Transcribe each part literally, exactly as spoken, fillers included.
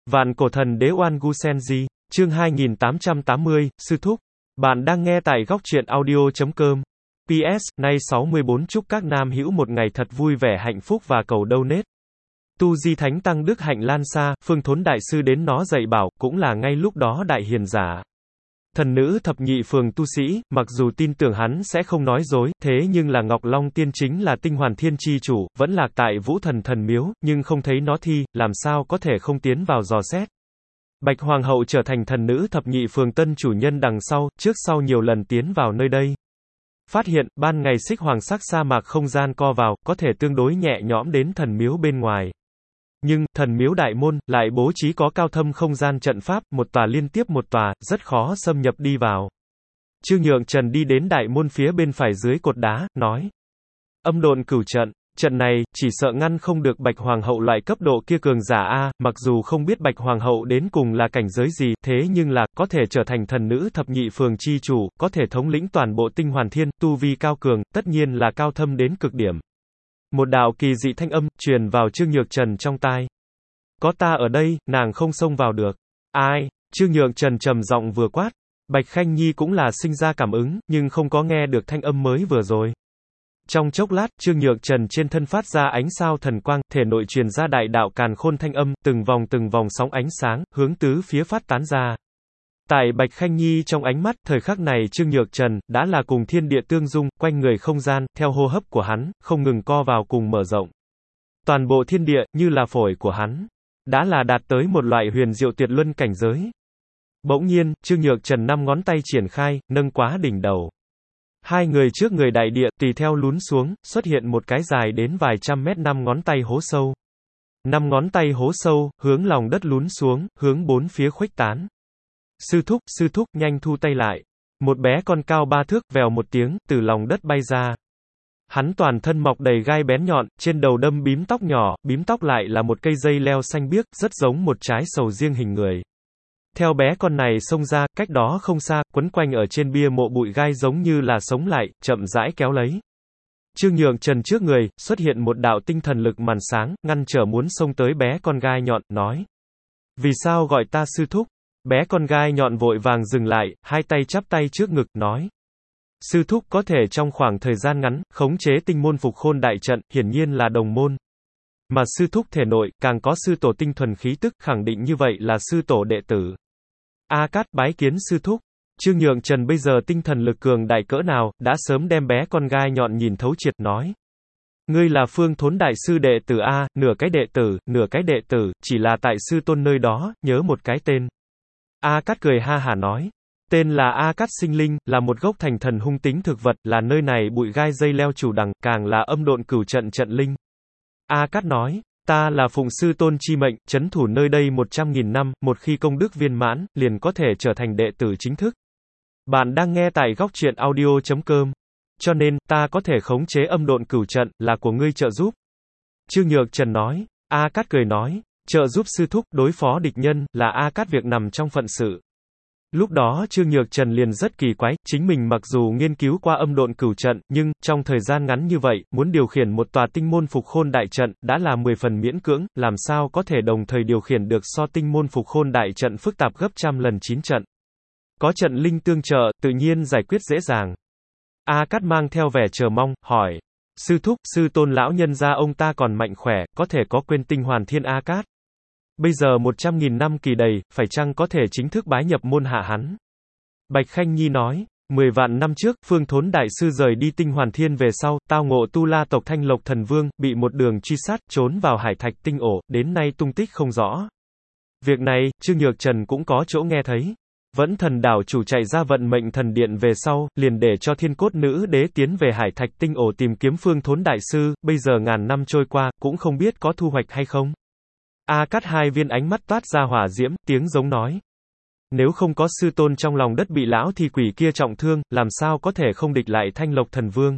Vạn cổ thần đế Oan Gu Senji, chương hai nghìn tám trăm tám mươi, Sư Thúc. Bạn đang nghe tại góc truyện audio chấm com. pê ét, nay sáu mươi bốn chúc các nam hữu một ngày thật vui vẻ hạnh phúc và cầu donate. Tu Di Thánh Tăng Đức Hạnh Lan Xa, Phương Thốn Đại Sư đến nó dạy bảo, cũng là ngay lúc đó đại hiền giả. Thần nữ thập nhị phường tu sĩ, mặc dù tin tưởng hắn sẽ không nói dối, thế nhưng là Ngọc Long Tiên chính là tinh hoàn thiên chi chủ, vẫn lạc tại Vũ Thần Thần Miếu, nhưng không thấy nó thi, làm sao có thể không tiến vào dò xét. Bạch Hoàng hậu trở thành thần nữ thập nhị phường tân chủ nhân đằng sau, trước sau nhiều lần tiến vào nơi đây. Phát hiện, ban ngày xích hoàng sắc sa mạc không gian co vào, có thể tương đối nhẹ nhõm đến thần miếu bên ngoài. Nhưng, thần miếu đại môn, lại bố trí có cao thâm không gian trận pháp, một tòa liên tiếp một tòa, rất khó xâm nhập đi vào. Trương Nhượng Trần đi đến đại môn phía bên phải dưới cột đá, nói. Âm độn cửu trận, trận này, chỉ sợ ngăn không được Bạch Hoàng hậu loại cấp độ kia cường giả A, mặc dù không biết Bạch Hoàng hậu đến cùng là cảnh giới gì, thế nhưng là, có thể trở thành thần nữ thập nhị phường chi chủ, có thể thống lĩnh toàn bộ tinh hoàn thiên, tu vi cao cường, tất nhiên là cao thâm đến cực điểm. Một đạo kỳ dị thanh âm, truyền vào Trương Nhược Trần trong tai. Có ta ở đây, nàng không xông vào được. Ai? Trương Nhược Trần trầm giọng vừa quát. Bạch Khanh Nhi cũng là sinh ra cảm ứng, nhưng không có nghe được thanh âm mới vừa rồi. Trong chốc lát, Trương Nhược Trần trên thân phát ra ánh sao thần quang, thể nội truyền ra đại đạo càn khôn thanh âm, từng vòng từng vòng sóng ánh sáng, hướng tứ phía phát tán ra. Tại Bạch Khanh Nhi trong ánh mắt, thời khắc này Trương Nhược Trần, đã là cùng thiên địa tương dung, quanh người không gian, theo hô hấp của hắn, không ngừng co vào cùng mở rộng. Toàn bộ thiên địa, như là phổi của hắn, đã là đạt tới một loại huyền diệu tuyệt luân cảnh giới. Bỗng nhiên, Trương Nhược Trần năm ngón tay triển khai, nâng quá đỉnh đầu. Hai người trước người đại địa, tùy theo lún xuống, xuất hiện một cái dài đến vài trăm mét năm ngón tay hố sâu. Năm ngón tay hố sâu, hướng lòng đất lún xuống, hướng bốn phía khuếch tán. Sư thúc, sư thúc, nhanh thu tay lại. Một bé con cao ba thước, vèo một tiếng, từ lòng đất bay ra. Hắn toàn thân mọc đầy gai bén nhọn, trên đầu đâm bím tóc nhỏ, bím tóc lại là một cây dây leo xanh biếc, rất giống một trái sầu riêng hình người. Theo bé con này xông ra, cách đó không xa, quấn quanh ở trên bia mộ bụi gai giống như là sống lại, chậm rãi kéo lấy. Trương Nhượng Trần trước người, xuất hiện một đạo tinh thần lực màn sáng, ngăn trở muốn xông tới bé con gai nhọn, nói. Vì sao gọi ta sư thúc? Bé con gai nhọn vội vàng dừng lại, hai tay chắp tay trước ngực, nói. Sư thúc có thể trong khoảng thời gian ngắn, khống chế tinh môn phục khôn đại trận, hiển nhiên là đồng môn. Mà sư thúc thể nội, càng có sư tổ tinh thuần khí tức, khẳng định như vậy là sư tổ đệ tử. A Cát bái kiến sư thúc. Trương Nhượng Trần bây giờ tinh thần lực cường đại cỡ nào, đã sớm đem bé con gai nhọn nhìn thấu triệt, nói. Ngươi là Phương Thốn Đại Sư đệ tử A, nửa cái đệ tử, nửa cái đệ tử, chỉ là tại sư tôn nơi đó, nhớ một cái tên. A Cát cười ha hả nói. Tên là A Cát Sinh Linh, là một gốc thành thần hung tính thực vật, là nơi này bụi gai dây leo chủ đằng, càng là âm độn cửu trận trận linh. A Cát nói, ta là phụng sư tôn chi mệnh, trấn thủ nơi đây một trăm nghìn năm, một khi công đức viên mãn, liền có thể trở thành đệ tử chính thức. Bạn đang nghe tại góc truyện audio chấm com. Cho nên, ta có thể khống chế âm độn cửu trận, là của ngươi trợ giúp. Trương Nhược Trần nói, A Cát cười nói, trợ giúp sư thúc, đối phó địch nhân, là A Cát việc nằm trong phận sự. Lúc đó Trương Nhược Trần liền rất kỳ quái, chính mình mặc dù nghiên cứu qua âm độn cửu trận, nhưng, trong thời gian ngắn như vậy, muốn điều khiển một tòa tinh môn phục khôn đại trận, đã là mười phần miễn cưỡng, làm sao có thể đồng thời điều khiển được so tinh môn phục khôn đại trận phức tạp gấp trăm lần chín trận. Có trận linh tương trợ, tự nhiên giải quyết dễ dàng. A Cát mang theo vẻ chờ mong, hỏi. Sư thúc, sư tôn lão nhân gia ông ta còn mạnh khỏe, có thể có quên tinh hoàn thiên A Cát. Bây giờ một trăm nghìn năm kỳ đầy, phải chăng có thể chính thức bái nhập môn hạ hắn? Bạch Khanh Nhi nói, mười vạn năm trước, Phương Thốn Đại Sư rời đi tinh hoàn thiên về sau, tao ngộ tu la tộc Thanh Lộc Thần Vương, bị một đường truy sát, trốn vào hải thạch tinh ổ, đến nay tung tích không rõ. Việc này, Trương Nhược Trần cũng có chỗ nghe thấy. Vẫn thần đảo chủ chạy ra vận mệnh thần điện về sau, liền để cho thiên cốt nữ đế tiến về hải thạch tinh ổ tìm kiếm Phương Thốn Đại Sư, bây giờ ngàn năm trôi qua, cũng không biết có thu hoạch hay không. A Cát hai viên ánh mắt toát ra hỏa diễm, tiếng giống nói. Nếu không có sư tôn trong lòng đất bị lão thi quỷ kia trọng thương, làm sao có thể không địch lại Thanh Lộc Thần Vương.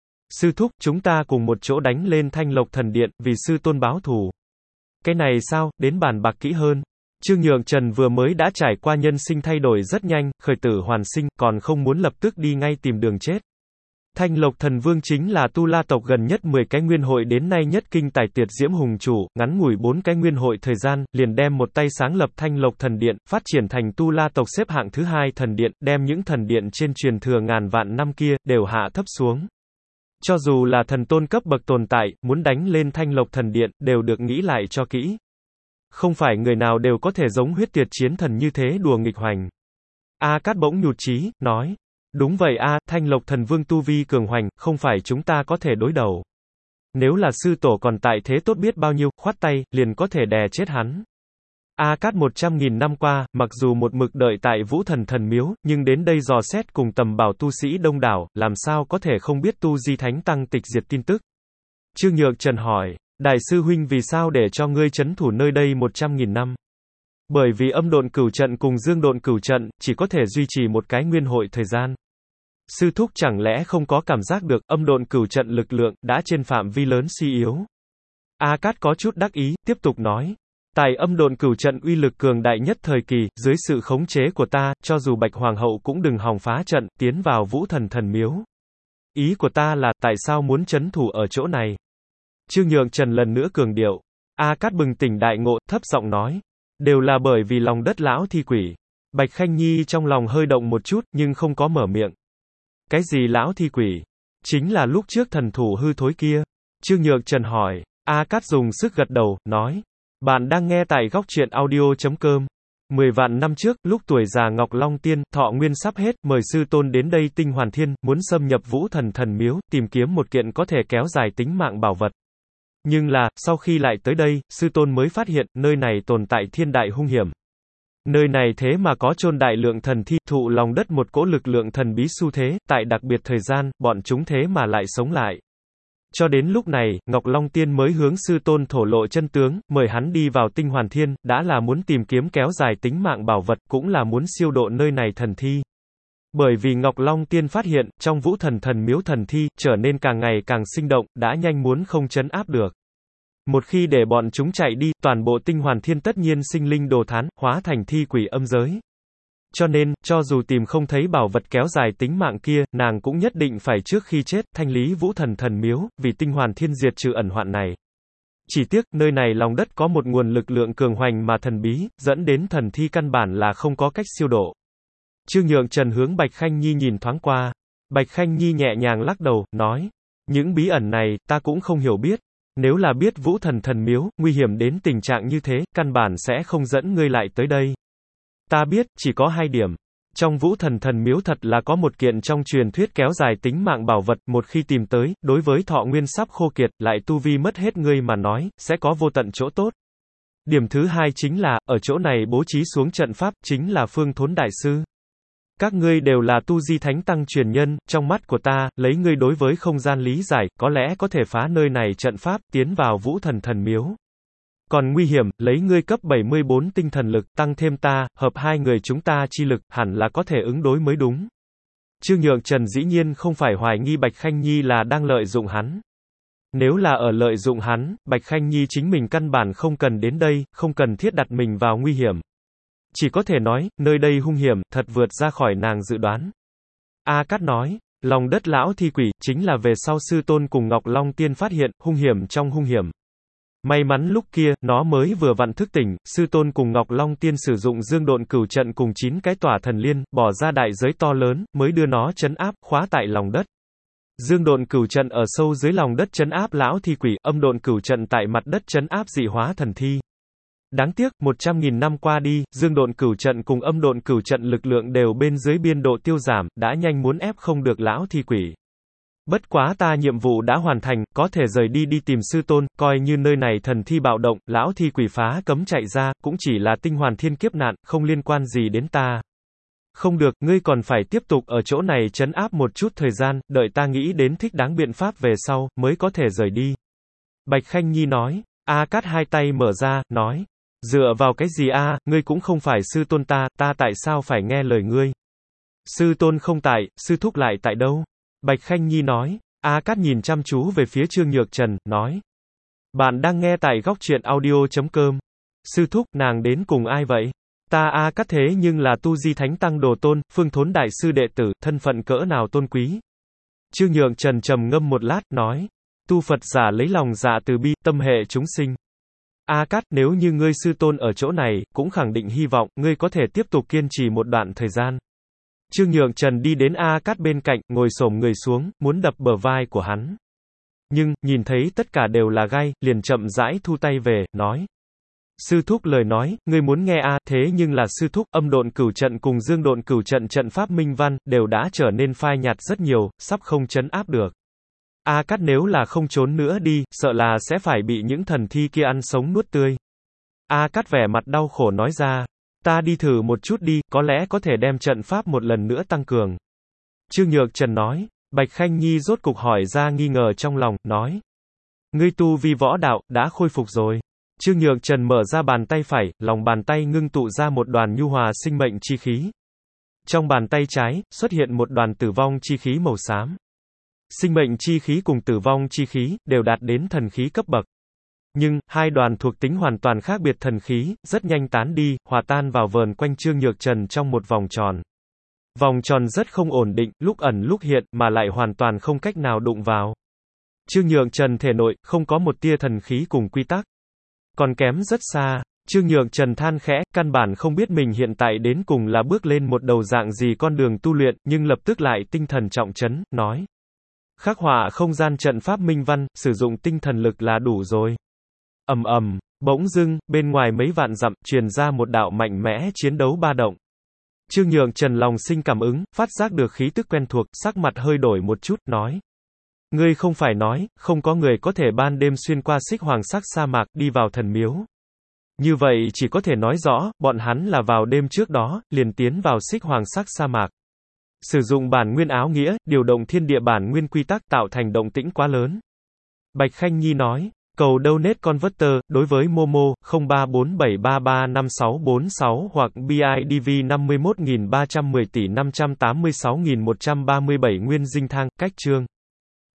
Sư thúc, chúng ta cùng một chỗ đánh lên Thanh Lộc Thần Điện, vì sư tôn báo thù. Cái này sao, đến bàn bạc kỹ hơn. Trương Nhượng Trần vừa mới đã trải qua nhân sinh thay đổi rất nhanh, khởi tử hoàn sinh, còn không muốn lập tức đi ngay tìm đường chết. Thanh Lộc Thần Vương chính là Tu La tộc gần nhất mười cái nguyên hội đến nay nhất kinh tài tuyệt diễm hùng chủ, ngắn ngủi bốn cái nguyên hội thời gian, liền đem một tay sáng lập Thanh Lộc Thần Điện, phát triển thành Tu La tộc xếp hạng thứ hai thần điện, đem những thần điện trên truyền thừa ngàn vạn năm kia, đều hạ thấp xuống. Cho dù là thần tôn cấp bậc tồn tại, muốn đánh lên Thanh Lộc Thần Điện, đều được nghĩ lại cho kỹ. Không phải người nào đều có thể giống huyết tuyệt chiến thần như thế đùa nghịch hoành. A Cát bỗng nhụt chí, nói. Đúng vậy a, Thanh Lộc Thần Vương tu vi cường hoành, không phải chúng ta có thể đối đầu. Nếu là sư tổ còn tại thế tốt biết bao nhiêu, khoát tay, liền có thể đè chết hắn. A Cát một trăm nghìn năm qua, mặc dù một mực đợi tại Vũ Thần Thần Miếu, nhưng đến đây dò xét cùng tầm bảo tu sĩ đông đảo, làm sao có thể không biết tu di thánh tăng tịch diệt tin tức. Trương Nhược Trần hỏi, Đại sư huynh vì sao để cho ngươi trấn thủ nơi đây một trăm nghìn năm? Bởi vì âm độn cửu trận cùng dương độn cửu trận, chỉ có thể duy trì một cái nguyên hội thời gian. Sư thúc chẳng lẽ không có cảm giác được, âm độn cửu trận lực lượng, đã trên phạm vi lớn suy yếu. A Cát có chút đắc ý, tiếp tục nói. Tại âm độn cửu trận uy lực cường đại nhất thời kỳ, dưới sự khống chế của ta, cho dù Bạch Hoàng hậu cũng đừng hòng phá trận, tiến vào Vũ Thần Thần Miếu. Ý của ta là, tại sao muốn trấn thủ ở chỗ này? Trương Nhược Trần lần nữa cường điệu. A Cát bừng tỉnh đại ngộ, thấp giọng nói. Đều là bởi vì lòng đất lão thi quỷ. Bạch Khanh Nhi trong lòng hơi động một chút, nhưng không có mở miệng. Cái gì lão thi quỷ? Chính là lúc trước thần thủ hư thối kia. Trương Nhược Trần hỏi. A Cát dùng sức gật đầu, nói. Bạn đang nghe tại góc truyện audio chấm com. Mười vạn năm trước, lúc tuổi già Ngọc Long Tiên, thọ nguyên sắp hết, mời sư tôn đến đây Tinh Hoàn Thiên, muốn xâm nhập Vũ Thần Thần Miếu, tìm kiếm một kiện có thể kéo dài tính mạng bảo vật. Nhưng là, sau khi lại tới đây, sư tôn mới phát hiện, nơi này tồn tại thiên đại hung hiểm. Nơi này thế mà có chôn đại lượng thần thi, thụ lòng đất một cỗ lực lượng thần bí xu thế, tại đặc biệt thời gian, bọn chúng thế mà lại sống lại. Cho đến lúc này, Ngọc Long Tiên mới hướng sư tôn thổ lộ chân tướng, mời hắn đi vào Tinh Hoàn Thiên, đã là muốn tìm kiếm kéo dài tính mạng bảo vật, cũng là muốn siêu độ nơi này thần thi. Bởi vì Ngọc Long Tiên phát hiện, trong Vũ Thần Thần Miếu thần thi, trở nên càng ngày càng sinh động, đã nhanh muốn không trấn áp được. Một khi để bọn chúng chạy đi, toàn bộ Tinh Hoàn Thiên tất nhiên sinh linh đồ thán, hóa thành thi quỷ âm giới. Cho nên, cho dù tìm không thấy bảo vật kéo dài tính mạng kia, nàng cũng nhất định phải trước khi chết, thanh lý Vũ Thần Thần Miếu, vì Tinh Hoàn Thiên diệt trừ ẩn hoạn này. Chỉ tiếc, nơi này lòng đất có một nguồn lực lượng cường hoành mà thần bí, dẫn đến thần thi căn bản là không có cách siêu độ. Trương Nhược Trần hướng Bạch Khanh Nhi nhìn thoáng qua. Bạch Khanh Nhi nhẹ nhàng lắc đầu, nói. Những bí ẩn này, ta cũng không hiểu biết. Nếu là biết Vũ Thần Thần Miếu, nguy hiểm đến tình trạng như thế, căn bản sẽ không dẫn ngươi lại tới đây. Ta biết, chỉ có hai điểm. Trong Vũ Thần Thần Miếu thật là có một kiện trong truyền thuyết kéo dài tính mạng bảo vật, một khi tìm tới, đối với thọ nguyên sắp khô kiệt, lại tu vi mất hết ngươi mà nói, sẽ có vô tận chỗ tốt. Điểm thứ hai chính là, ở chỗ này bố trí xuống trận pháp, chính là Phương Thốn Đại Sư. Các ngươi đều là tu di thánh tăng truyền nhân, trong mắt của ta, lấy ngươi đối với không gian lý giải, có lẽ có thể phá nơi này trận pháp, tiến vào Vũ Thần Thần Miếu. Còn nguy hiểm, lấy ngươi cấp bảy mươi bốn tinh thần lực, tăng thêm ta, hợp hai người chúng ta chi lực, hẳn là có thể ứng đối mới đúng. Trương Nhược Trần dĩ nhiên không phải hoài nghi Bạch Khanh Nhi là đang lợi dụng hắn. Nếu là ở lợi dụng hắn, Bạch Khanh Nhi chính mình căn bản không cần đến đây, không cần thiết đặt mình vào nguy hiểm. Chỉ có thể nói, nơi đây hung hiểm, thật vượt ra khỏi nàng dự đoán. A Cát nói, lòng đất lão thi quỷ, chính là về sau sư tôn cùng Ngọc Long Tiên phát hiện, hung hiểm trong hung hiểm. May mắn lúc kia, nó mới vừa vặn thức tỉnh, sư tôn cùng Ngọc Long Tiên sử dụng dương độn cửu trận cùng chín cái tỏa thần liên, bỏ ra đại giới to lớn, mới đưa nó trấn áp, khóa tại lòng đất. Dương độn cửu trận ở sâu dưới lòng đất trấn áp lão thi quỷ, âm độn cửu trận tại mặt đất trấn áp dị hóa thần thi. Đáng tiếc, một trăm nghìn năm qua đi, dương độn cửu trận cùng âm độn cửu trận lực lượng đều bên dưới biên độ tiêu giảm, đã nhanh muốn ép không được lão thi quỷ. Bất quá ta nhiệm vụ đã hoàn thành, có thể rời đi đi tìm sư tôn, coi như nơi này thần thi bạo động, lão thi quỷ phá cấm chạy ra, cũng chỉ là Tinh Hoàn Thiên kiếp nạn, không liên quan gì đến ta. Không được, ngươi còn phải tiếp tục ở chỗ này trấn áp một chút thời gian, đợi ta nghĩ đến thích đáng biện pháp về sau, mới có thể rời đi. Bạch Khanh Nhi nói. A Cát hai tay mở ra, nói. Dựa vào cái gì a, ngươi cũng không phải sư tôn ta, ta tại sao phải nghe lời ngươi? Sư tôn không tại, sư thúc lại tại đâu? Bạch Khanh Nhi nói. A Cát nhìn chăm chú về phía Trương Nhược Trần, nói. Bạn đang nghe tại góc truyện audio chấm com. Sư thúc, nàng đến cùng ai vậy? Ta A Cát thế nhưng là tu di thánh tăng đồ tôn, Phương Thốn Đại Sư đệ tử, thân phận cỡ nào tôn quý? Trương Nhượng Trần trầm ngâm một lát, nói. Tu Phật giả lấy lòng dạ từ bi, tâm hệ chúng sinh. A Cát, nếu như ngươi sư tôn ở chỗ này, cũng khẳng định hy vọng, ngươi có thể tiếp tục kiên trì một đoạn thời gian. Trương Nhượng Trần đi đến A Cát bên cạnh, ngồi xổm người xuống, muốn đập bờ vai của hắn. Nhưng, nhìn thấy tất cả đều là gai, liền chậm rãi thu tay về, nói. Sư thúc lời nói, ngươi muốn nghe a, thế nhưng là sư thúc, âm độn cửu trận cùng dương độn cửu trận trận pháp minh văn, đều đã trở nên phai nhạt rất nhiều, sắp không trấn áp được. A Cát nếu là không trốn nữa đi, sợ là sẽ phải bị những thần thi kia ăn sống nuốt tươi. A Cát vẻ mặt đau khổ nói ra, ta đi thử một chút đi, có lẽ có thể đem trận pháp một lần nữa tăng cường. Trương Nhược Trần nói, Bạch Khanh Nhi rốt cục hỏi ra nghi ngờ trong lòng, nói. Ngươi tu vi võ đạo, đã khôi phục rồi. Trương Nhược Trần mở ra bàn tay phải, lòng bàn tay ngưng tụ ra một đoàn nhu hòa sinh mệnh chi khí. Trong bàn tay trái, xuất hiện một đoàn tử vong chi khí màu xám. Sinh mệnh chi khí cùng tử vong chi khí, đều đạt đến thần khí cấp bậc. Nhưng, hai đoàn thuộc tính hoàn toàn khác biệt thần khí, rất nhanh tán đi, hòa tan vào vờn quanh Trương Nhược Trần trong một vòng tròn. Vòng tròn rất không ổn định, lúc ẩn lúc hiện, mà lại hoàn toàn không cách nào đụng vào. Trương Nhược Trần thể nội, không có một tia thần khí cùng quy tắc. Còn kém rất xa. Trương Nhược Trần than khẽ, căn bản không biết mình hiện tại đến cùng là bước lên một đầu dạng gì con đường tu luyện, nhưng lập tức lại tinh thần trọng trấn, nói. Khắc họa không gian trận pháp minh văn, sử dụng tinh thần lực là đủ rồi. Ầm ầm, bỗng dưng, bên ngoài mấy vạn dặm, truyền ra một đạo mạnh mẽ chiến đấu ba động. Trương Nhượng Trần lòng sinh cảm ứng, phát giác được khí tức quen thuộc, sắc mặt hơi đổi một chút, nói. Ngươi không phải nói, không có người có thể ban đêm xuyên qua xích hoàng sắc sa mạc, đi vào thần miếu. Như vậy chỉ có thể nói rõ, bọn hắn là vào đêm trước đó, liền tiến vào xích hoàng sắc sa mạc. Sử dụng bản nguyên áo nghĩa, điều động thiên địa bản nguyên quy tắc tạo thành động tĩnh quá lớn. Bạch Khanh Nhi nói. Cầu donate converter, đối với Momo, không ba bốn bảy ba ba năm sáu bốn sáu hoặc bê i đê vê năm mươi mốt nghìn ba trăm mười tỷ năm trăm tám mươi sáu nghìn một trăm ba mươi bảy nguyên dinh thang, cách chương.